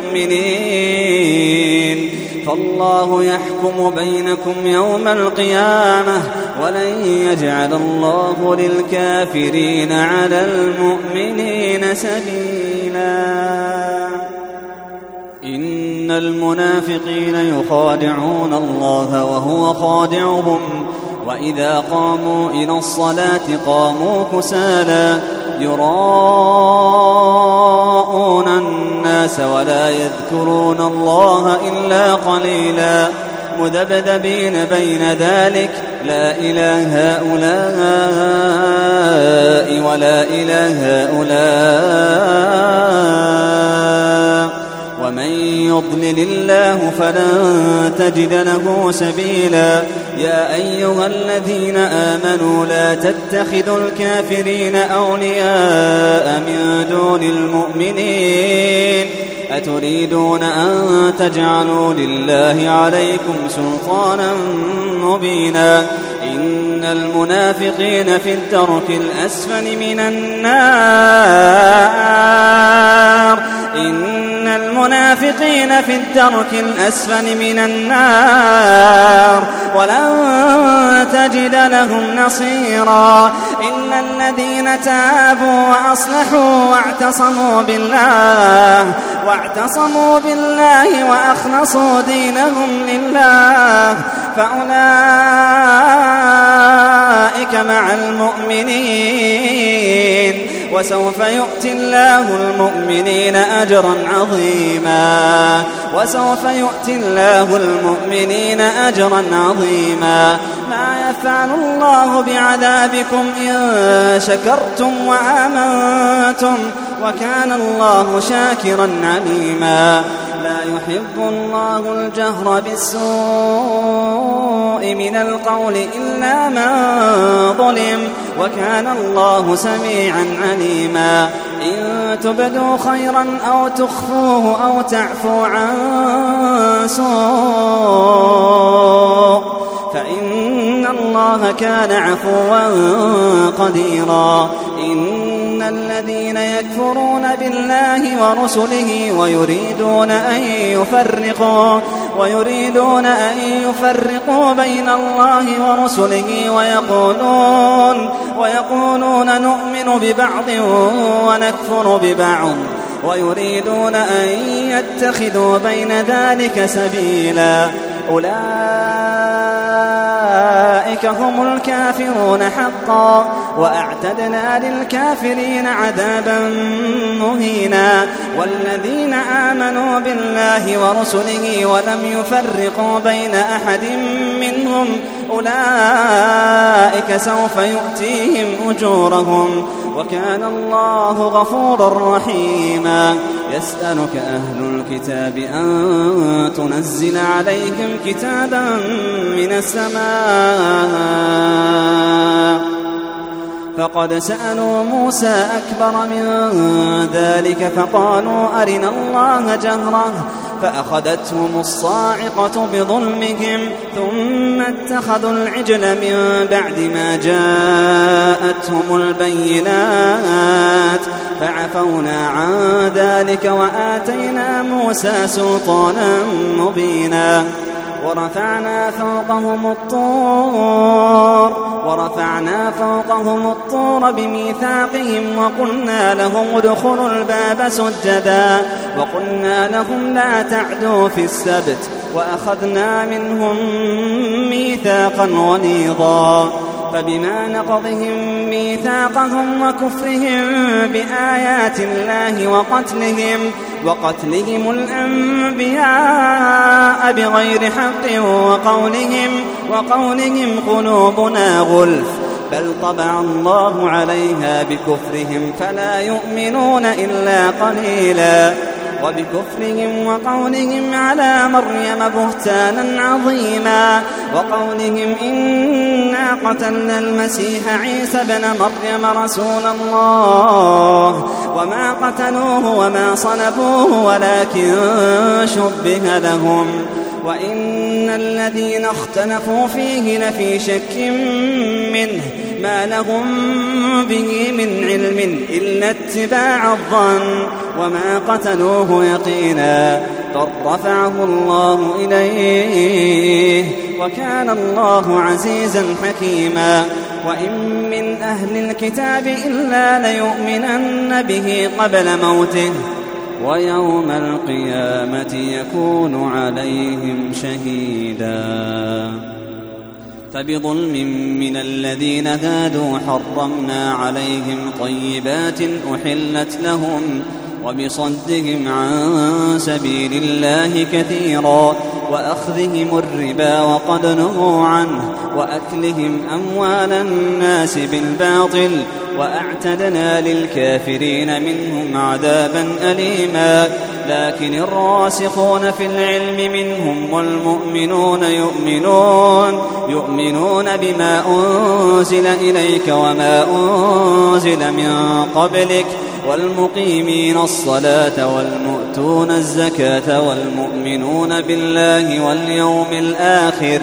المؤمنين فالله يحكم بينكم يوم القيامة ولن يجعل الله للكافرين على المؤمنين سبيلا إن المنافقين يخادعون الله وهو خادعهم وإذا قاموا إلى الصلاة قاموا كسالى يراءون الناس ولا يذكرون الله إلا قليلا مذبذبين بين ذلك لا إله هؤلاء ولا إله هؤلاء ومن يضلل الله فلن تجد له سبيلا يا أيها الذين آمنوا لا تتخذوا الكافرين أولياء من دون المؤمنين أتريدون أن تجعلوا لله عليكم سلطانا مبينا إن المنافقين في الدرك الأسفل من النار إن المنافقين في الدرك الأسفل من النار ولن تجد لهم نصيرا إلا الذين تابوا وأصلحوا واعتصموا بالله واعتصموا بالله وأخلصوا دينهم لله فأولئك مع المؤمنين وسوف يؤتي الله المؤمنين أجرا عظيما وسوف يؤتي الله المؤمنين أجرا عظيما ما يفعل الله بعذابكم إن شكرتم وآمنتم وكان الله شاكرا عليما لا يحب الله الجهر بالسوء من القول إلا من ظلم وكان الله سميعا عليما إن تبدوا خيرا أو تخفوه أو تعفو عن سوء فإن الله كان عفوا قديرا إن الذين يكفرون بالله ورسله ويريدون أن يفرقوا ويريدون أن يفرقوا بين الله ورسله ويقولون ويقولون نؤمن ببعض ونكفر ببعض ويريدون أن يتخذوا بين ذلك سبيلا أولئك هم الكافرون حقا وأعتدنا للكافرين عذابا مهينا والذين آمنوا بالله ورسله ولم يفرقوا بين أحد منهم أولئك سوف يؤتيهم أجورهم وكان الله غفورا رحيما يسألك أهل الكتاب أن تنزل عليهم كتابا من السماء فقد سألوا موسى أكبر من ذلك فقالوا أرنا الله جهرة فأخذتهم الصاعقة بظلمهم ثم اتخذوا العجل من بعد ما جاءتهم البينات فعفونا عن ذلك وآتينا موسى سلطانا مبينا ورفعنا فوقهم الطور ورفعنا فوقهم الطور بميثاقهم وقلنا لهم ادخلوا الباب سجدا وقلنا لهم لا تعدوا في السبت وأخذنا منهم ميثاقا غليظا فبما نقضهم ميثاقهم وكفرهم بآيات الله وقتلهم وقتلهم الأنبياء بغير حق وقولهم وقولهم قلوبنا غلف بل طبع الله عليها بكفرهم فلا يؤمنون إلا قليلا وبكفرهم وقولهم على مريم بهتانا عظيما وقولهم إنا قتلنا المسيح عيسى بن مريم رسول الله وما قتلوه وما صلبوه ولكن شبه لهم وإن الذين اختلفوا فيه لفي شك منه ما لهم به من علم إلا اتباع الظن وما قتلوه يقينا بل رفعه الله إليه وكان الله عزيزا حكيما وإن من أهل الكتاب إلا ليؤمنن به قبل موته ويوم القيامة يكون عليهم شهيدا فبظلم من الذين هادوا حرمنا عليهم طيبات أحلت لهم وبصدهم عن سبيل الله كثيرا وأخذهم الربا وقد نهوا عنه وأكلهم أموال الناس بالباطل وأعتدنا للكافرين منهم عذابا أليما لكن الراسخون في العلم منهم والمؤمنون يؤمنون يؤمنون بما أنزل إليك وما أنزل من قبلك والمقيمين الصلاة والمؤتون الزكاة والمؤمنون بالله واليوم الآخر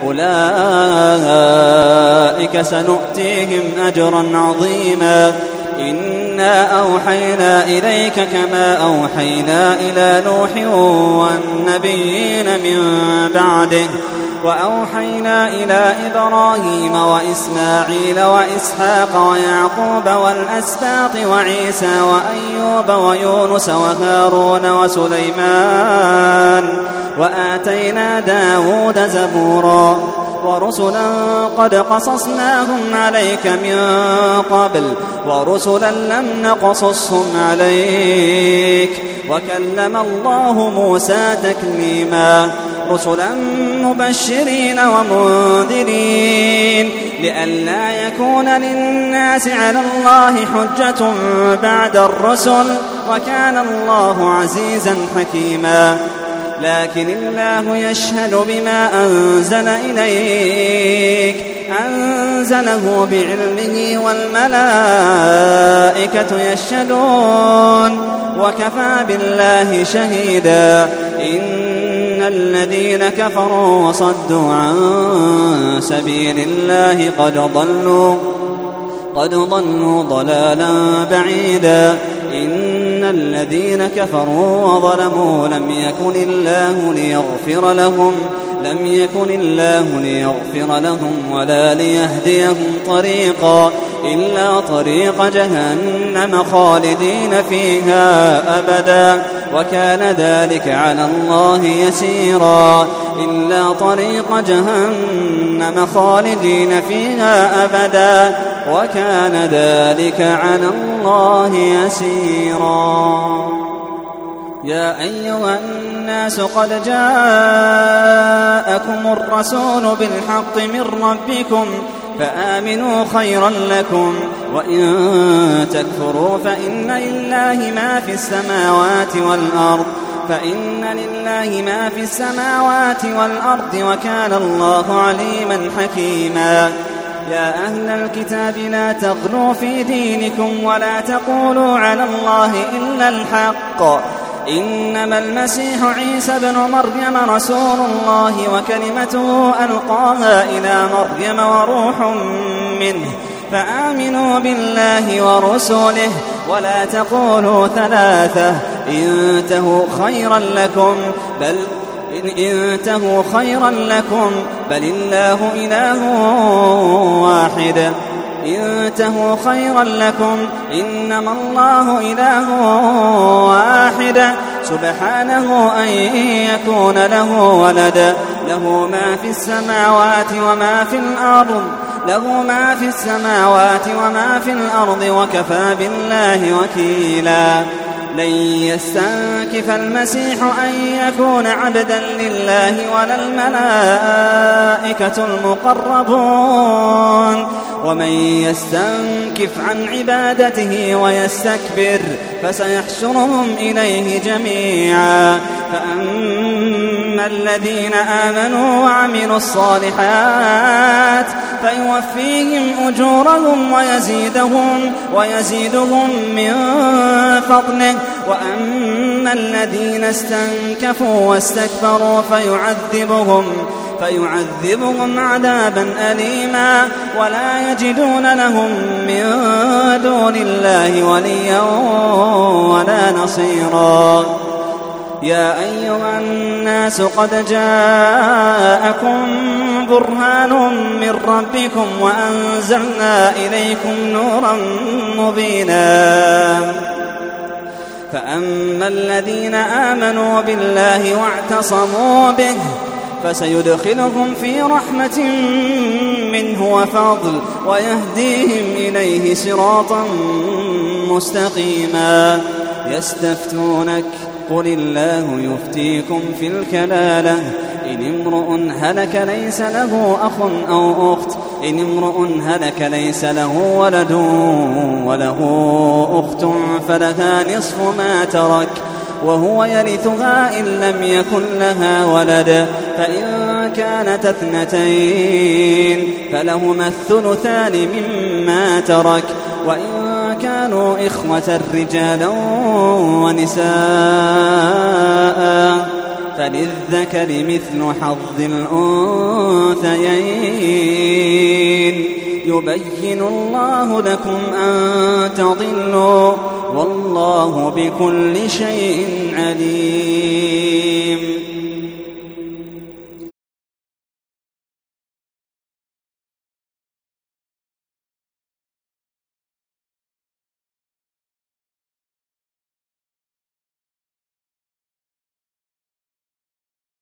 أولئك سنؤتيهم أجرا عظيما إنا أوحينا إليك كما أوحينا إلى نوح والنبيين من بعده وأوحينا إلى إبراهيم وإسماعيل وإسحاق ويعقوب والأسباط وعيسى وأيوب ويونس وهارون وسليمان وآتينا داود زبورا ورسلا قد قصصناهم عليك من قبل ورسلا لم نقصصهم عليك وكلم الله موسى تكليما رسلا مبشرين ومنذرين لئلا يكون للناس على الله حجة بعد الرسل وكان الله عزيزا حكيما لكن الله يشهد بما أنزل إليك أنزله بعلمه والملائكة يشهدون وكفى بالله شهيدا إن الذين كفروا وصدوا عن سبيل الله قد ضلوا قد ضلوا ضلالا بعيدا إن الذين كفروا وظلموا لم يكن الله ليغفر لهم لم يكن الله ليغفر لهم ولا ليهديهم طريقا إلا طريق جهنم خالدين فيها أبدا وكان ذلك على الله يسيرا إلا طريق جهنم خالدين فيها أبدا وكان ذلك على الله يسيرا يا أيها الناس قد جاءكم الرسول بالحق من ربكم فآمنوا خيرا لكم وإن تكفروا فإن لله ما في السماوات والأرض فإن لله ما في السماوات والأرض وكان الله عليما حكيما يا أهل الكتاب لا تغلوا في دينكم ولا تقولوا على الله إلا الحق إنما المسيح عيسى بن مريم رسول الله وكلمته ألقاها إلى مريم وروح منه فآمنوا بالله ورسله ولا تقولوا ثلاثة انتهوا خيرا لكم بل إن انتهوا خيرا لكم بل الله إله واحد انتهوا خيرا لكم إنما الله إله واحد سبحانه أن يكون له ولد له ما في السماوات وما في الأرض له ما في السماوات وما في الأرض وكفى بالله وكيلا لن يستنكف المسيح أن يكون عبدا لله ولا الملائكة المقربون ومن يستنكف عن عبادته ويستكبر فسيحشرهم إليه جميعا. فأما الذين آمنوا وعملوا الصالحات فيوفيهم أجورهم ويزيدهم, ويزيدهم من فضله. وأما الذين استنكفوا واستكبروا فيعذبهم فيعذبهم عذابا أليما ولا يجدون لهم من دون الله وليا ولا نصيرا. يا أيها الناس قد جاءكم برهان من ربكم وأنزلنا إليكم نورا مبينا. فأما الذين آمنوا بالله واعتصموا به فسيدخلهم في رحمة منه وفضل ويهديهم إليه صراطا مستقيما. يستفتونك قل الله يفتيكم في الكلالة إن امرؤ هلك ليس له أخ أو أخت إن امرؤ هلك ليس له ولد وله أخت فلها نصف ما ترك وهو يرثها إن لم يكن لها ولد فإن كانت اثنتين فلهما الثلثان مما ترك وإن كانوا إخوة رجالا ونساء فللذكر مثل حظ الأنثيين. يبين الله لكم أن تضلوا والله بكل شيء عليم.